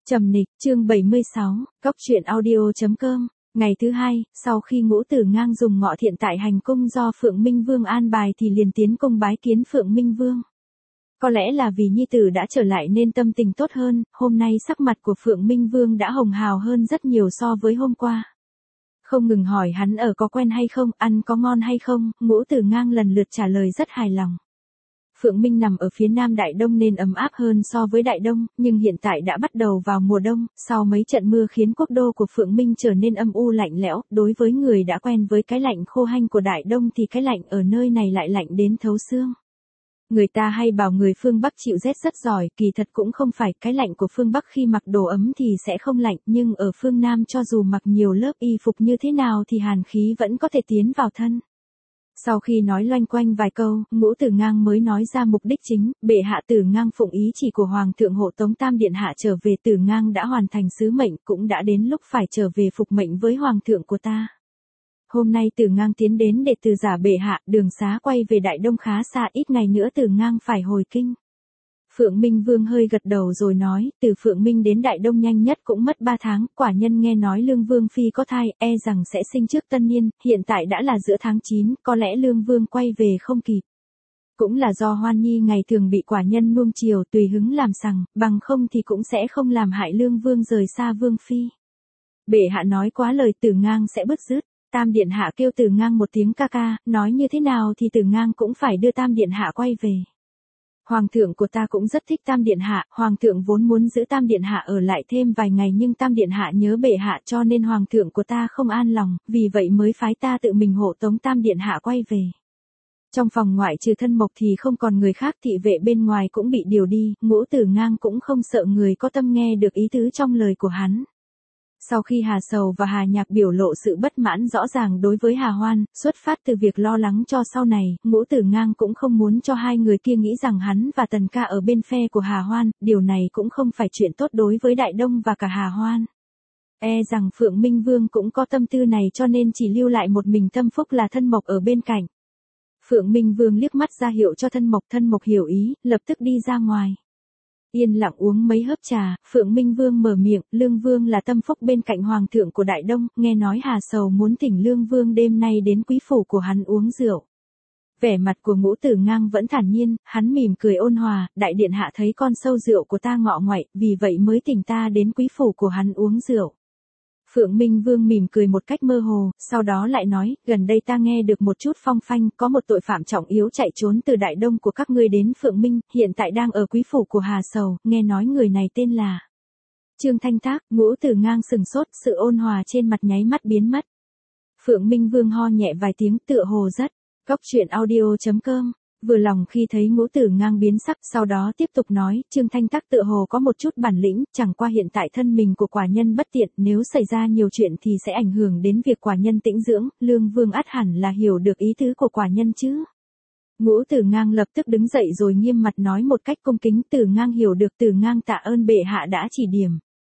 Trầm Nịch, chương 76, Cóc truyện audio.com. Ngày thứ hai, sau khi Ngũ Tử Ngang dùng ngọ thiện tại hành cung do Phượng Minh Vương an bài thì liền tiến cung bái kiến Phượng Minh Vương. Có lẽ là vì nhi tử đã trở lại nên tâm tình tốt hơn, hôm nay sắc mặt của Phượng Minh Vương đã hồng hào hơn rất nhiều so với hôm qua. Không ngừng hỏi hắn ở có quen hay không, ăn có ngon hay không, Ngũ Tử Ngang lần lượt trả lời rất hài lòng. Phượng Minh nằm ở phía nam Đại Đông nên ấm áp hơn so với Đại Đông, nhưng hiện tại đã bắt đầu vào mùa đông, sau mấy trận mưa khiến quốc đô của Phượng Minh trở nên âm u lạnh lẽo, đối với người đã quen với cái lạnh khô hanh của Đại Đông thì cái lạnh ở nơi này lại lạnh đến thấu xương. Người ta hay bảo người phương Bắc chịu rét rất giỏi, kỳ thật cũng không phải, cái lạnh của phương Bắc khi mặc đồ ấm thì sẽ không lạnh, nhưng ở phương Nam cho dù mặc nhiều lớp y phục như thế nào thì hàn khí vẫn có thể tiến vào thân. Sau khi nói loanh quanh vài câu, Ngũ Tử Ngang mới nói ra mục đích chính, bệ hạ Tử Ngang phụng ý chỉ của Hoàng thượng hộ tống Tam Điện Hạ trở về. Tử Ngang đã hoàn thành sứ mệnh, cũng đã đến lúc phải trở về phục mệnh với Hoàng thượng của ta. Hôm nay Tử Ngang tiến đến để từ giả bệ hạ, đường xá quay về Đại Đông khá xa, ít ngày nữa Tử Ngang phải hồi kinh. Phượng Minh Vương hơi gật đầu rồi nói, từ Phượng Minh đến Đại Đông nhanh nhất cũng mất 3 tháng, quả nhân nghe nói Lương Vương Phi có thai, e rằng sẽ sinh trước tân niên, hiện tại đã là giữa tháng 9, có lẽ Lương Vương quay về không kịp. Cũng là do Hoan Nhi ngày thường bị quả nhân nuông chiều tùy hứng làm sằng, bằng không thì cũng sẽ không làm hại Lương Vương rời xa Vương Phi. Bệ hạ nói quá lời, Tử Ngang sẽ bứt rứt. Tam Điện Hạ kêu Tử Ngang một tiếng ca ca, nói như thế nào thì Tử Ngang cũng phải đưa Tam Điện Hạ quay về. Hoàng thượng của ta cũng rất thích Tam Điện Hạ, Hoàng thượng vốn muốn giữ Tam Điện Hạ ở lại thêm vài ngày nhưng Tam Điện Hạ nhớ bệ hạ cho nên Hoàng thượng của ta không an lòng, vì vậy mới phái ta tự mình hộ tống Tam Điện Hạ quay về. Trong phòng ngoại trừ Thân Mộc thì không còn người khác, thị vệ bên ngoài cũng bị điều đi, Ngũ Tử Ngang cũng không sợ người có tâm nghe được ý tứ trong lời của hắn. Sau khi Hà Sầu và Hà Nhạc biểu lộ sự bất mãn rõ ràng đối với Hà Hoan, xuất phát từ việc lo lắng cho sau này, Ngũ Tử Ngang cũng không muốn cho hai người kia nghĩ rằng hắn và Tần Ca ở bên phe của Hà Hoan, điều này cũng không phải chuyện tốt đối với Đại Đông và cả Hà Hoan. E rằng Phượng Minh Vương cũng có tâm tư này cho nên chỉ lưu lại một mình Tâm Phúc là Thân Mộc ở bên cạnh. Phượng Minh Vương liếc mắt ra hiệu cho Thân Mộc hiểu ý, lập tức đi ra ngoài. Yên lặng uống mấy hớp trà, Phượng Minh Vương mở miệng, Lương Vương là Tâm Phúc bên cạnh Hoàng thượng của Đại Đông, nghe nói Hà Sầu muốn thỉnh Lương Vương đêm nay đến quý phủ của hắn uống rượu. Vẻ mặt của Ngũ Tử Ngang vẫn thản nhiên, hắn mỉm cười ôn hòa, Đại Điện Hạ thấy con sâu rượu của ta ngọ ngoại, vì vậy mới thỉnh ta đến quý phủ của hắn uống rượu. Phượng Minh Vương mỉm cười một cách mơ hồ, sau đó lại nói, gần đây ta nghe được một chút phong phanh, có một tội phạm trọng yếu chạy trốn từ Đại Đông của các ngươi đến Phượng Minh, hiện tại đang ở quý phủ của Hà Sầu, nghe nói người này tên là Trương Thanh Tác. Ngũ Tử Ngang sừng sốt, sự ôn hòa trên mặt nháy mắt biến mất. Phượng Minh Vương ho nhẹ vài tiếng, tựa hồ rất Cóc truyện audio.com. Vừa lòng khi thấy Ngũ Tử Ngang biến sắc, sau đó tiếp tục nói, Trương Thanh Tác tựa hồ có một chút bản lĩnh, chẳng qua hiện tại thân mình của quả nhân bất tiện, nếu xảy ra nhiều chuyện thì sẽ ảnh hưởng đến việc quả nhân tĩnh dưỡng, Lương Vương ắt hẳn là hiểu được ý tứ của quả nhân chứ. Ngũ Tử Ngang lập tức đứng dậy rồi nghiêm mặt nói một cách cung kính, Tử Ngang hiểu được, Tử Ngang tạ ơn bệ hạ đã chỉ điểm.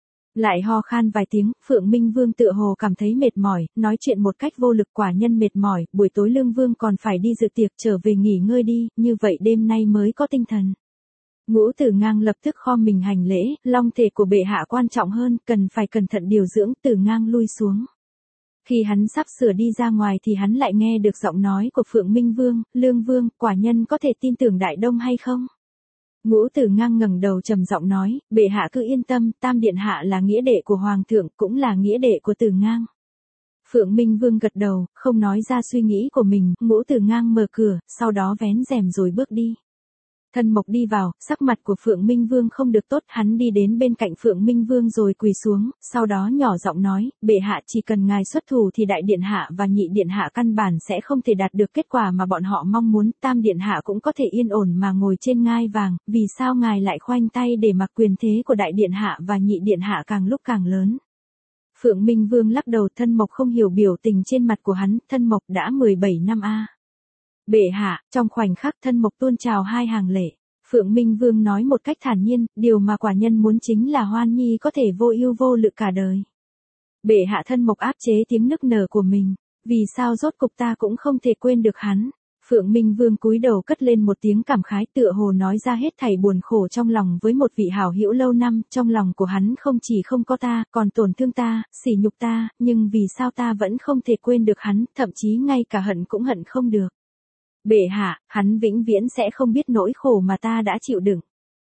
Lại ho khan vài tiếng, Phượng Minh Vương tựa hồ cảm thấy mệt mỏi, nói chuyện một cách vô lực, quả nhân mệt mỏi, buổi tối Lương Vương còn phải đi dự tiệc, trở về nghỉ ngơi đi, như vậy đêm nay mới có tinh thần. Ngũ Tử Ngang lập tức khom mình hành lễ, long thể của bệ hạ quan trọng hơn, cần phải cẩn thận điều dưỡng. Tử Ngang lui xuống. Khi hắn sắp sửa đi ra ngoài thì hắn lại nghe được giọng nói của Phượng Minh Vương, Lương Vương, quả nhân có thể tin tưởng Đại Đông hay không? Ngũ Tử Ngang ngẩng đầu trầm giọng nói, bệ hạ cứ yên tâm, Tam Điện Hạ là nghĩa đệ của Hoàng thượng, cũng là nghĩa đệ của Tử Ngang. Phượng Minh Vương gật đầu, không nói ra suy nghĩ của mình, Ngũ Tử Ngang mở cửa, sau đó vén rèm rồi bước đi. Thân Mộc đi vào, sắc mặt của Phượng Minh Vương không được tốt, hắn đi đến bên cạnh Phượng Minh Vương rồi quỳ xuống, sau đó nhỏ giọng nói, bệ hạ chỉ cần ngài xuất thủ thì Đại Điện Hạ và Nhị Điện Hạ căn bản sẽ không thể đạt được kết quả mà bọn họ mong muốn, Tam Điện Hạ cũng có thể yên ổn mà ngồi trên ngai vàng, vì sao ngài lại khoanh tay để mặc quyền thế của Đại Điện Hạ và Nhị Điện Hạ càng lúc càng lớn. Phượng Minh Vương lắc đầu, Thân Mộc không hiểu biểu tình trên mặt của hắn, Thân Mộc đã 17 năm a. Bệ hạ, trong khoảnh khắc Thân Mộc tuôn trào hai hàng lệ. Phượng Minh Vương nói một cách thản nhiên, điều mà quả nhân muốn chính là Hoan Nhi có thể vô ưu vô lự cả đời. Bệ hạ. Thân Mộc áp chế tiếng nức nở của mình, vì sao rốt cục ta cũng không thể quên được hắn. Phượng Minh Vương cúi đầu cất lên một tiếng cảm khái, tựa hồ nói ra hết thảy buồn khổ trong lòng với một vị hảo hữu lâu năm, trong lòng của hắn không chỉ không có ta, còn tổn thương ta, sỉ nhục ta, nhưng vì sao ta vẫn không thể quên được hắn, thậm chí ngay cả hận cũng hận không được. Bệ hạ, hắn vĩnh viễn sẽ không biết nỗi khổ mà ta đã chịu đựng.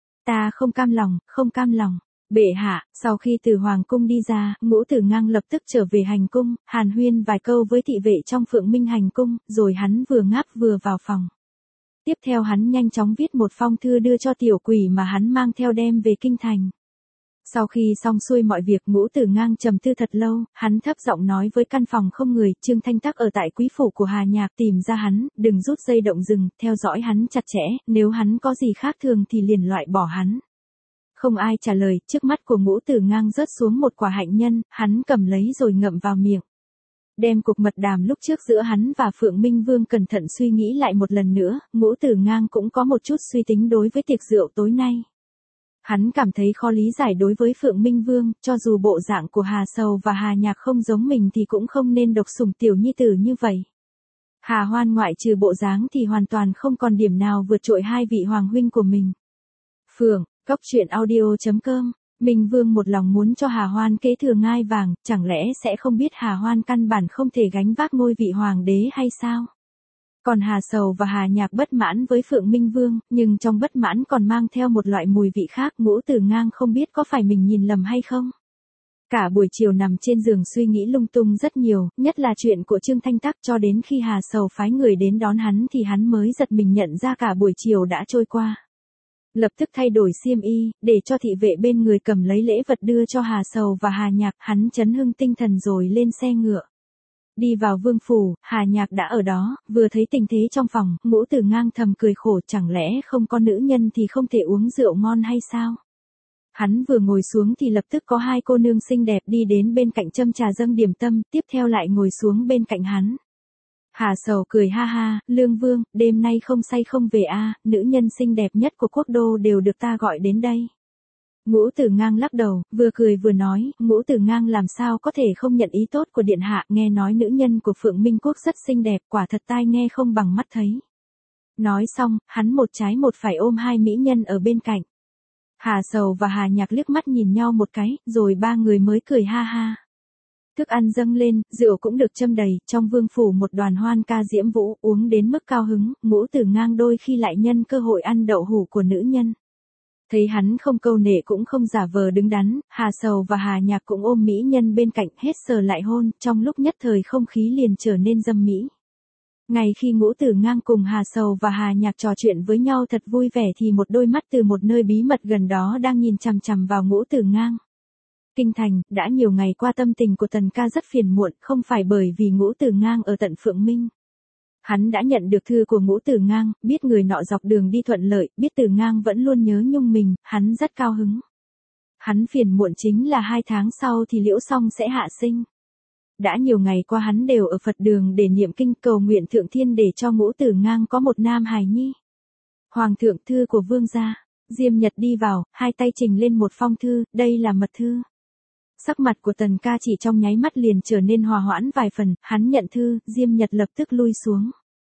Ta không cam lòng, không cam lòng. Bệ hạ, sau khi từ hoàng cung đi ra, Ngũ Tử Ngang lập tức trở về hành cung, hàn huyên vài câu với thị vệ trong Phượng Minh hành cung, rồi hắn vừa ngáp vừa vào phòng. Tiếp theo hắn nhanh chóng viết một phong thư đưa cho tiểu quỷ mà hắn mang theo đem về kinh thành. Sau khi xong xuôi mọi việc, Ngũ Tử Ngang trầm tư thật lâu, hắn thấp giọng nói với căn phòng không người, Trương Thanh Tắc ở tại quý phủ của Hà Nhạc, tìm ra hắn, đừng rút dây động rừng, theo dõi hắn chặt chẽ, nếu hắn có gì khác thường thì liền loại bỏ hắn. Không ai trả lời, trước mắt của Ngũ Tử Ngang rớt xuống một quả hạnh nhân, hắn cầm lấy rồi ngậm vào miệng. Đem cuộc mật đàm lúc trước giữa hắn và Phượng Minh Vương cẩn thận suy nghĩ lại một lần nữa, Ngũ Tử Ngang cũng có một chút suy tính đối với tiệc rượu tối nay. Hắn cảm thấy khó lý giải đối với Phượng Minh Vương, cho dù bộ dạng của Hà Sầu và Hà Nhạc không giống mình thì cũng không nên độc sủng tiểu nhi tử như vậy. Hà Hoan ngoại trừ bộ dáng thì hoàn toàn không còn điểm nào vượt trội hai vị hoàng huynh của mình. Phượng, Cốc truyện audio.com, Minh Vương một lòng muốn cho Hà Hoan kế thừa ngai vàng, chẳng lẽ sẽ không biết Hà Hoan căn bản không thể gánh vác ngôi vị hoàng đế hay sao? Còn Hà Sầu và Hà Nhạc bất mãn với Phượng Minh Vương, nhưng trong bất mãn còn mang theo một loại mùi vị khác, Ngũ Tử Ngang không biết có phải mình nhìn lầm hay không. Cả buổi chiều nằm trên giường suy nghĩ lung tung rất nhiều, nhất là chuyện của Trương Thanh Tắc, cho đến khi Hà Sầu phái người đến đón hắn thì hắn mới giật mình nhận ra cả buổi chiều đã trôi qua. Lập tức thay đổi xiêm y, để cho thị vệ bên người cầm lấy lễ vật đưa cho Hà Sầu và Hà Nhạc, hắn chấn hưng tinh thần rồi lên xe ngựa. Đi vào vương phủ, Hà Nhạc đã ở đó, vừa thấy tình thế trong phòng, Ngũ Tử Ngang thầm cười khổ, chẳng lẽ không có nữ nhân thì không thể uống rượu ngon hay sao? Hắn vừa ngồi xuống thì lập tức có hai cô nương xinh đẹp đi đến bên cạnh châm trà dâng điểm tâm, tiếp theo lại ngồi xuống bên cạnh hắn. Hà Sầu cười ha ha, Lương Vương, đêm nay không say không về a, nữ nhân xinh đẹp nhất của quốc đô đều được ta gọi đến đây. Ngũ Tử Ngang lắc đầu, vừa cười vừa nói, Ngũ Tử Ngang làm sao có thể không nhận ý tốt của điện hạ, nghe nói nữ nhân của Phượng Minh Quốc rất xinh đẹp, quả thật tai nghe không bằng mắt thấy. Nói xong, hắn một trái một phải ôm hai mỹ nhân ở bên cạnh. Hà Sầu và Hà Nhạc liếc mắt nhìn nhau một cái, rồi ba người mới cười ha ha. Thức ăn dâng lên, rượu cũng được châm đầy, trong vương phủ một đoàn hoan ca diễm vũ, uống đến mức cao hứng, Ngũ Tử Ngang đôi khi lại nhân cơ hội ăn đậu hũ của nữ nhân. Thấy hắn không câu nệ cũng không giả vờ đứng đắn, Hà Sầu và Hà Nhạc cũng ôm mỹ nhân bên cạnh, hết sờ lại hôn, trong lúc nhất thời không khí liền trở nên dâm mỹ. Ngay khi Ngũ Tử Ngang cùng Hà Sầu và Hà Nhạc trò chuyện với nhau thật vui vẻ thì một đôi mắt từ một nơi bí mật gần đó đang nhìn chằm chằm vào Ngũ Tử Ngang. Kinh thành, đã nhiều ngày qua tâm tình của Tần ca rất phiền muộn, không phải bởi vì Ngũ Tử Ngang ở tận Phượng Minh. Hắn đã nhận được thư của Ngũ Tử Ngang, biết người nọ dọc đường đi thuận lợi, biết Tử Ngang vẫn luôn nhớ nhung mình, hắn rất cao hứng. Hắn phiền muộn chính là 2 tháng sau thì Liễu Song sẽ hạ sinh. Đã nhiều ngày qua hắn đều ở Phật đường để niệm kinh cầu nguyện Thượng Thiên để cho Ngũ Tử Ngang có một nam hài nhi. Hoàng thượng, thư của vương gia. Diêm Nhật đi vào, hai tay trình lên một phong thư, đây là mật thư. Sắc mặt của Tần ca chỉ trong nháy mắt liền trở nên hòa hoãn vài phần, hắn nhận thư, Diêm Nhật lập tức lui xuống.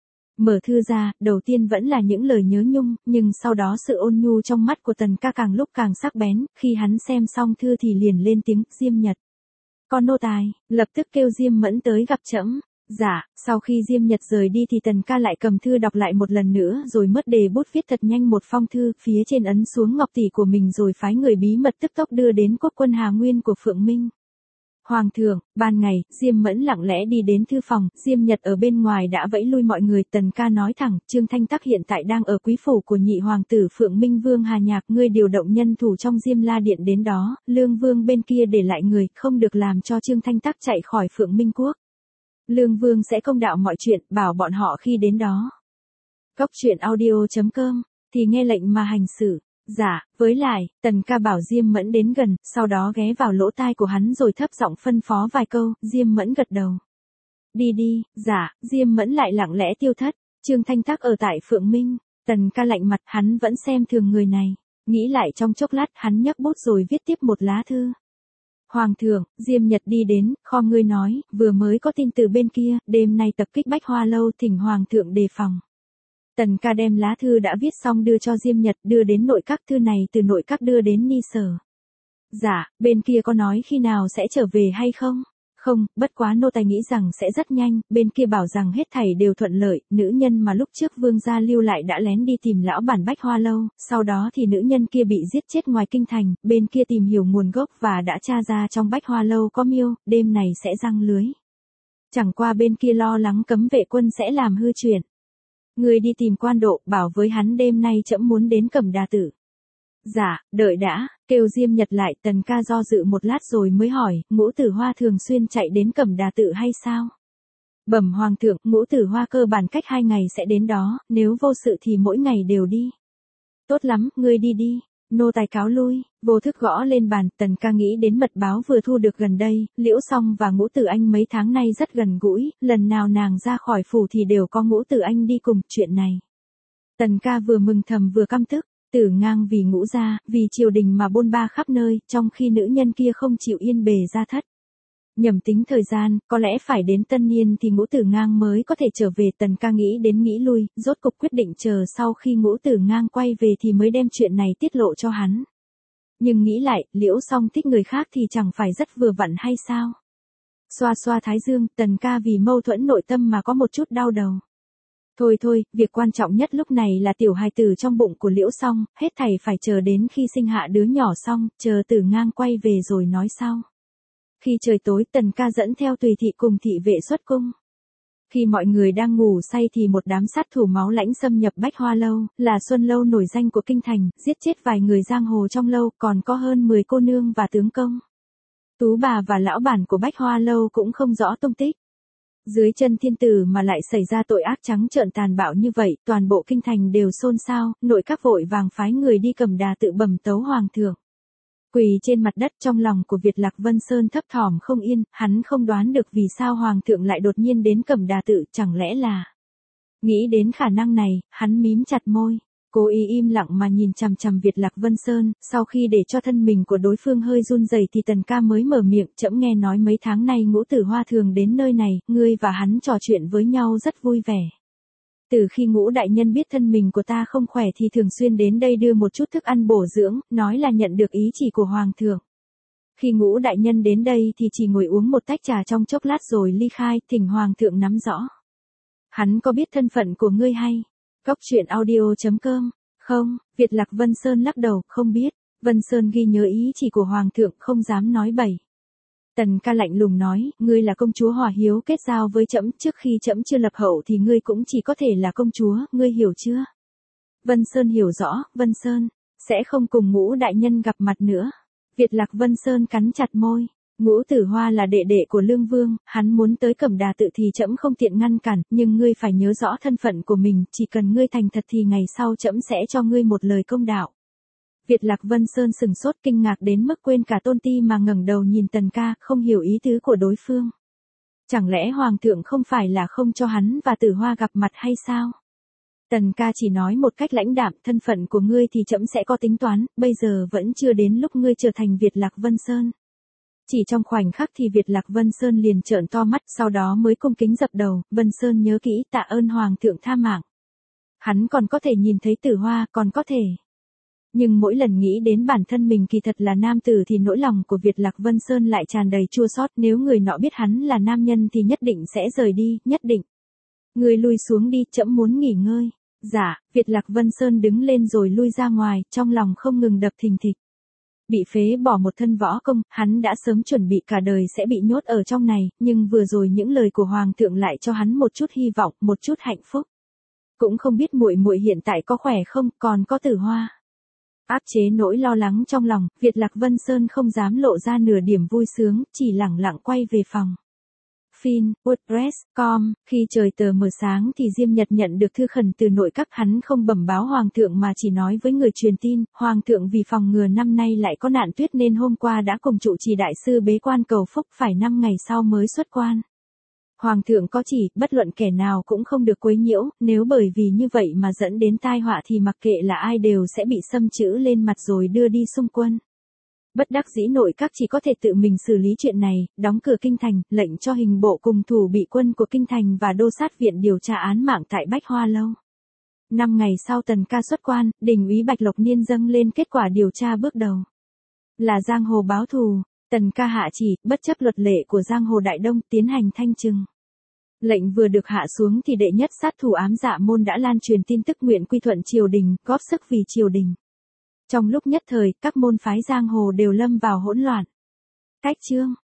Mở thư ra, đầu tiên vẫn là những lời nhớ nhung, nhưng sau đó sự ôn nhu trong mắt của Tần ca càng lúc càng sắc bén, khi hắn xem xong thư thì liền lên tiếng, Diêm Nhật. Con nô tài, lập tức kêu Diêm Mẫn tới gặp trẫm. Dạ, sau khi Diêm Nhật rời đi thì Tần ca lại cầm thư đọc lại một lần nữa rồi mất đề bút viết thật nhanh một phong thư, phía trên ấn xuống ngọc tỷ của mình rồi phái người bí mật tức tốc đưa đến quốc quân Hà Nguyên của Phượng Minh. Hoàng thượng, ban ngày, Diêm Mẫn lặng lẽ đi đến thư phòng, Diêm Nhật ở bên ngoài đã vẫy lui mọi người, Tần ca nói thẳng, Trương Thanh Tắc hiện tại đang ở quý phủ của nhị hoàng tử Phượng Minh Vương Hà Nhạc, ngươi điều động nhân thủ trong Diêm La Điện đến đó, Lương Vương bên kia để lại người, không được làm cho Trương Thanh Tắc chạy khỏi Phượng Minh Quốc. Lương Vương sẽ công đạo mọi chuyện, bảo bọn họ khi đến đó. Cốc truyện audio.com, thì nghe lệnh mà hành xử. Dạ, với lại, Tần ca bảo Diêm Mẫn đến gần, sau đó ghé vào lỗ tai của hắn rồi thấp giọng phân phó vài câu, Diêm Mẫn gật đầu. Đi đi, dạ, Diêm Mẫn lại lặng lẽ tiêu thất, Trương Thanh Tắc ở tại Phượng Minh, Tần ca lạnh mặt, hắn vẫn xem thường người này, nghĩ lại trong chốc lát hắn nhấc bút rồi viết tiếp một lá thư. Hoàng thượng, Diêm Nhật đi đến, khom người nói, vừa mới có tin từ bên kia, đêm nay tập kích Bách Hoa Lâu, thỉnh Hoàng thượng đề phòng. Tần ca đem lá thư đã viết xong đưa cho Diêm Nhật, đưa đến nội các, thư này từ nội các đưa đến Ni Sở. Dạ, bên kia có nói khi nào sẽ trở về hay không? Không, bất quá nô tài nghĩ rằng sẽ rất nhanh, bên kia bảo rằng hết thảy đều thuận lợi, nữ nhân mà lúc trước vương gia lưu lại đã lén đi tìm lão bản Bách Hoa Lâu, sau đó thì nữ nhân kia bị giết chết ngoài kinh thành, bên kia tìm hiểu nguồn gốc và đã tra ra trong Bách Hoa Lâu có miêu, đêm này sẽ giăng lưới. Chẳng qua bên kia lo lắng cấm vệ quân sẽ làm hư chuyện. Người đi tìm quan độ, bảo với hắn đêm nay trẫm muốn đến Cẩm Đà Tự. Dạ, đợi đã, kêu Diêm Nhật lại. Tần ca do dự một lát rồi mới hỏi, Ngũ Tử Hoa thường xuyên chạy đến Cẩm Đà Tự hay sao? Bẩm hoàng thượng, Ngũ Tử Hoa cơ bản cách 2 ngày sẽ đến đó, nếu vô sự thì mỗi ngày đều đi. Tốt lắm, ngươi đi đi. Nô tài cáo lui, vô thức gõ lên bàn. Tần ca nghĩ đến mật báo vừa thu được gần đây, Liễu Song và Ngũ Tử Anh mấy tháng nay rất gần gũi, lần nào nàng ra khỏi phủ thì đều có Ngũ Tử Anh đi cùng. Chuyện này, Tần ca vừa mừng thầm vừa căm tức. Tử Ngang vì Ngũ gia, vì triều đình mà bôn ba khắp nơi, trong khi nữ nhân kia không chịu yên bề gia thất. Nhầm tính thời gian, có lẽ phải đến tân niên thì Ngũ Tử Ngang mới có thể trở về. Tần ca nghĩ đến nghĩ lui, rốt cục quyết định chờ sau khi Ngũ Tử Ngang quay về thì mới đem chuyện này tiết lộ cho hắn. Nhưng nghĩ lại, Liễu Song thích người khác thì chẳng phải rất vừa vặn hay sao? Xoa xoa thái dương, Tần ca vì mâu thuẫn nội tâm mà có một chút đau đầu. Thôi thôi, việc quan trọng nhất lúc này là tiểu hài tử trong bụng của Liễu Song, hết thảy phải chờ đến khi sinh hạ đứa nhỏ xong, chờ Tử Ngang quay về rồi nói sau. Khi trời tối, Tần ca dẫn theo tùy thị cùng thị vệ xuất cung. Khi mọi người đang ngủ say thì một đám sát thủ máu lãnh xâm nhập Bách Hoa Lâu, là Xuân Lâu nổi danh của kinh thành, giết chết vài người giang hồ trong lâu, còn có hơn 10 cô nương và tướng công. Tú bà và lão bản của Bách Hoa Lâu cũng không rõ tung tích. Dưới chân thiên tử mà lại xảy ra tội ác trắng trợn tàn bạo như vậy, toàn bộ kinh thành đều xôn xao, nội các vội vàng phái người đi Cẩm Đà Tự bẩm tấu hoàng thượng. Quỳ trên mặt đất, trong lòng của Việt Lạc Vân Sơn thấp thỏm không yên, hắn không đoán được vì sao hoàng thượng lại đột nhiên đến Cẩm Đà Tự, chẳng lẽ là... Nghĩ đến khả năng này, hắn mím chặt môi, cố ý im lặng mà nhìn chằm chằm Việt Lạc Vân Sơn. Sau khi để cho thân mình của đối phương hơi run rẩy thì Tần ca mới mở miệng, trẫm nghe nói mấy tháng nay Ngũ Tử Hoa thường đến nơi này, ngươi và hắn trò chuyện với nhau rất vui vẻ. Từ khi Ngũ đại nhân biết thân mình của ta không khỏe thì thường xuyên đến đây đưa một chút thức ăn bổ dưỡng, nói là nhận được ý chỉ của hoàng thượng. Khi Ngũ đại nhân đến đây thì chỉ ngồi uống một tách trà trong chốc lát rồi ly khai, thỉnh hoàng thượng nắm rõ. Hắn có biết thân phận của ngươi hay? Góc truyện audio.com. Không, Việt Lạc Vân Sơn lắc đầu, không biết. Vân Sơn ghi nhớ ý chỉ của hoàng thượng, không dám nói bậy. Tần ca lạnh lùng nói, ngươi là công chúa Hòa Hiếu kết giao với trẫm, trước khi trẫm chưa lập hậu thì ngươi cũng chỉ có thể là công chúa, ngươi hiểu chưa? Vân Sơn hiểu rõ. Vân Sơn sẽ không cùng Ngũ đại nhân gặp mặt nữa. Việt Lạc Vân Sơn cắn chặt môi. Ngũ Tử Hoa là đệ đệ của Lương Vương, hắn muốn tới Cẩm Đà Tự thì trẫm không tiện ngăn cản, nhưng ngươi phải nhớ rõ thân phận của mình, chỉ cần ngươi thành thật thì ngày sau trẫm sẽ cho ngươi một lời công đạo. Việt Lạc Vân Sơn sừng sốt kinh ngạc đến mức quên cả tôn ti mà ngẩng đầu nhìn Tần ca, không hiểu ý tứ của đối phương. Chẳng lẽ hoàng thượng không phải là không cho hắn và Tử Hoa gặp mặt hay sao? Tần ca chỉ nói một cách lãnh đạm, thân phận của ngươi thì trẫm sẽ có tính toán, bây giờ vẫn chưa đến lúc ngươi trở thành Việt Lạc Vân Sơn. Chỉ trong khoảnh khắc thì Việt Lạc Vân Sơn liền trợn to mắt, sau đó mới cung kính dập đầu. Vân Sơn nhớ kỹ, tạ ơn hoàng thượng tha mạng. Hắn còn có thể nhìn thấy Tử Hoa, còn có thể. Nhưng mỗi lần nghĩ đến bản thân mình kỳ thật là nam tử thì nỗi lòng của Việt Lạc Vân Sơn lại tràn đầy chua xót. Nếu người nọ biết hắn là nam nhân thì nhất định sẽ rời đi, nhất định. Người lui xuống đi, trẫm muốn nghỉ ngơi. Dạ, Việt Lạc Vân Sơn đứng lên rồi lui ra ngoài, trong lòng không ngừng đập thình thịch. Bị phế bỏ một thân võ công, hắn đã sớm chuẩn bị cả đời sẽ bị nhốt ở trong này, nhưng vừa rồi những lời của hoàng thượng lại cho hắn một chút hy vọng, một chút hạnh phúc. Cũng không biết muội muội hiện tại có khỏe không, còn có Tử Hoa. Áp chế nỗi lo lắng trong lòng, Việt Lạc Vân Sơn không dám lộ ra nửa điểm vui sướng, chỉ lẳng lặng quay về phòng. Fin, WordPress.com, khi trời tờ mờ sáng thì Diêm Nhật nhận được thư khẩn từ nội các, hắn không bẩm báo hoàng thượng mà chỉ nói với người truyền tin, hoàng thượng vì phòng ngừa năm nay lại có nạn tuyết nên hôm qua đã cùng trụ trì đại sư bế quan cầu phúc, phải 5 ngày sau mới xuất quan. Hoàng thượng có chỉ, bất luận kẻ nào cũng không được quấy nhiễu, nếu bởi vì như vậy mà dẫn đến tai họa thì mặc kệ là ai đều sẽ bị xâm chữ lên mặt rồi đưa đi xung quân. Bất đắc dĩ nội các chỉ có thể tự mình xử lý chuyện này, đóng cửa kinh thành, lệnh cho hình bộ cùng thủ bị quân của kinh thành và đô sát viện điều tra án mạng tại Bách Hoa Lâu. 5 ngày sau Tần ca xuất quan, đình úy Bạch Lộc Niên dâng lên kết quả điều tra bước đầu. Là giang hồ báo thù, Tần ca hạ chỉ, bất chấp luật lệ của giang hồ Đại Đông, tiến hành thanh trừng. Lệnh vừa được hạ xuống thì đệ nhất sát thủ ám dạ môn đã lan truyền tin tức nguyện quy thuận triều đình, góp sức vì triều đình. Trong lúc nhất thời, các môn phái giang hồ đều lâm vào hỗn loạn. Cách chương